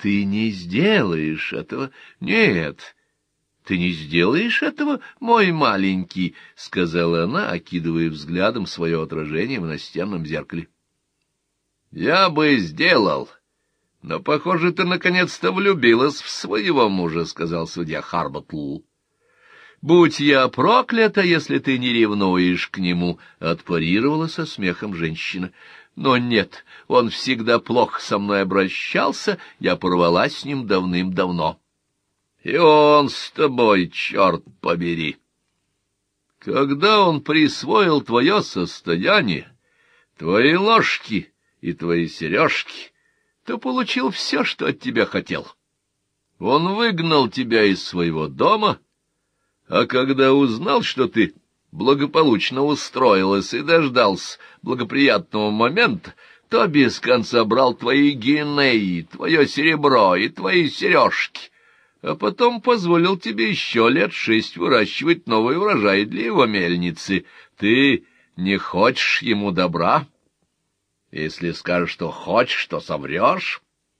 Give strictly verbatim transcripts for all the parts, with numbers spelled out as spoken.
ты не сделаешь этого. Нет, ты не сделаешь этого, мой маленький, — сказала она, окидывая взглядом свое отражение в настенном зеркале. — Я бы сделал, но, похоже, ты наконец-то влюбилась в своего мужа, — сказал судья Харботл. — Будь я проклята, если ты не ревнуешь к нему, — отпарировала со смехом женщина. — Но нет, он всегда плохо со мной обращался, я порвала с ним давным-давно. И он с тобой, черт побери. Когда он присвоил твое состояние, твои ложки и твои сережки, то получил все, что от тебя хотел. Он выгнал тебя из своего дома, а когда узнал, что ты благополучно устроилась и дождался благоприятного момента, то без конца брал твои гинеи, твое серебро и твои сережки, а потом позволил тебе еще лет шесть выращивать новый урожай для его мельницы. Ты не хочешь ему добра? Если скажешь, что хочешь, то соврешь.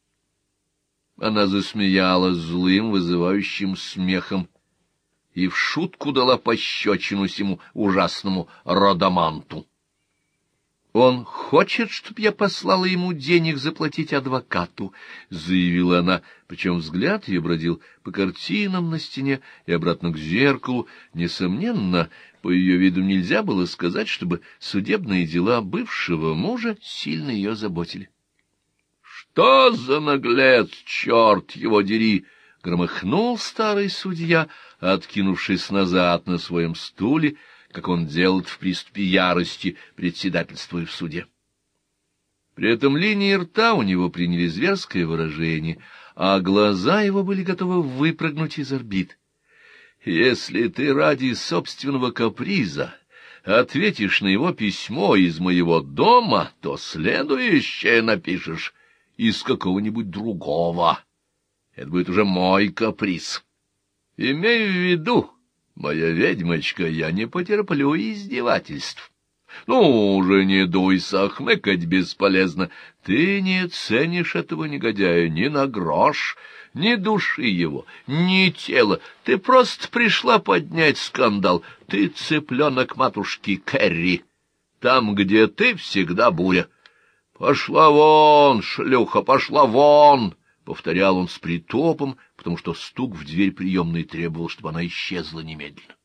Она засмеялась злым, вызывающим смехом и в шутку дала пощечину сему ужасному Родоманту. — Он хочет, чтоб я послала ему денег заплатить адвокату, — заявила она, причем взгляд ее бродил по картинам на стене и обратно к зеркалу. Несомненно, по ее виду нельзя было сказать, чтобы судебные дела бывшего мужа сильно ее заботили. — Что за наглец, черт его дери! — громыхнул старый судья, откинувшись назад на своем стуле, как он делает в приступе ярости, председательствуя в суде. При этом линии рта у него приняли зверское выражение, а глаза его были готовы выпрыгнуть из орбит. «Если ты ради собственного каприза ответишь на его письмо из моего дома, то следующее напишешь из какого-нибудь другого. Это будет уже мой каприз. Имей в виду, моя ведьмочка, я не потерплю издевательств. Ну уже не дуйся, хмыкать бесполезно. Ты не ценишь этого негодяя ни на грош, ни души его, ни тела. Ты просто пришла поднять скандал. Ты цыпленок матушки Кэрри. Там, где ты, всегда буря. Пошла вон, шлюха, пошла вон! — повторял он с притопом, потому что стук в дверь приемной требовал, чтобы она исчезла немедленно.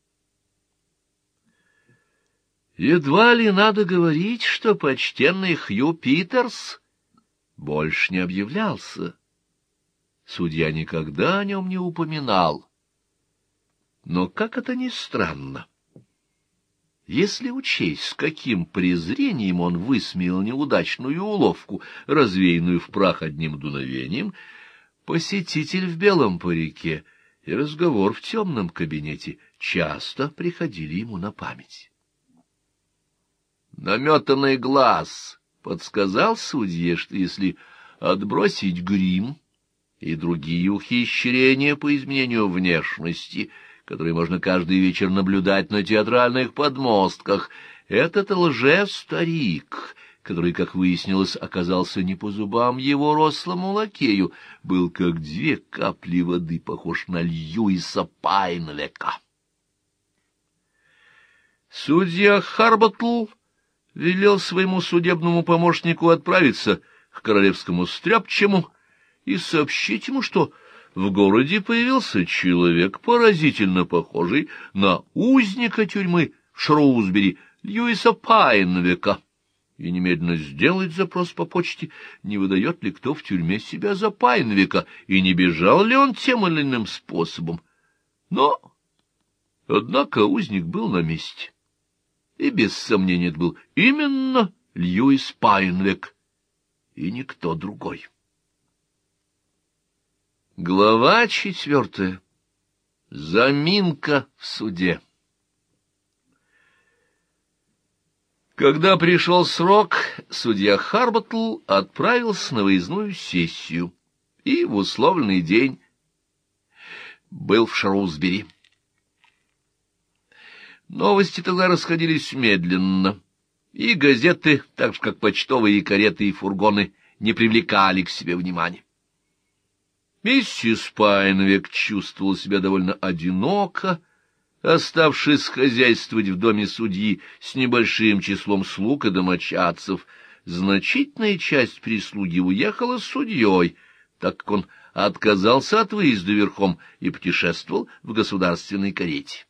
Едва ли надо говорить, что почтенный Хью Питерс больше не объявлялся. Судья никогда о нем не упоминал. Но как это ни странно, если учесть, с каким презрением он высмеял неудачную уловку, развеянную в прах одним дуновением, посетитель в белом парике и разговор в темном кабинете часто приходили ему на память. Наметанный глаз подсказал судье, что если отбросить грим и другие ухищрения по изменению внешности, которые можно каждый вечер наблюдать на театральных подмостках, этот лже-старик, который, как выяснилось, оказался не по зубам его рослому лакею, был как две капли воды похож на Льюиса Пайнвека. Судья Харботл велел своему судебному помощнику отправиться к королевскому стряпчему и сообщить ему, что в городе появился человек, поразительно похожий на узника тюрьмы Шрусбери, Льюиса Пайнвека, и немедленно сделать запрос по почте, не выдает ли кто в тюрьме себя за Пайнвека, и не бежал ли он тем или иным способом. Но, однако, узник был на месте, и без сомнения это был именно Льюис Пайнвек, и никто другой. Глава четвертая. Заминка в суде. Когда пришел срок, судья Харботл отправился на выездную сессию и в условленный день был в Шрусбери. Новости тогда расходились медленно, и газеты, так же как почтовые кареты и фургоны, не привлекали к себе внимания. Миссис Пайнвек чувствовала себя довольно одиноко, оставшись хозяйствовать в доме судьи с небольшим числом слуг и домочадцев. Значительная часть прислуги уехала с судьей, так как он отказался от выезда верхом и путешествовал в государственной карете.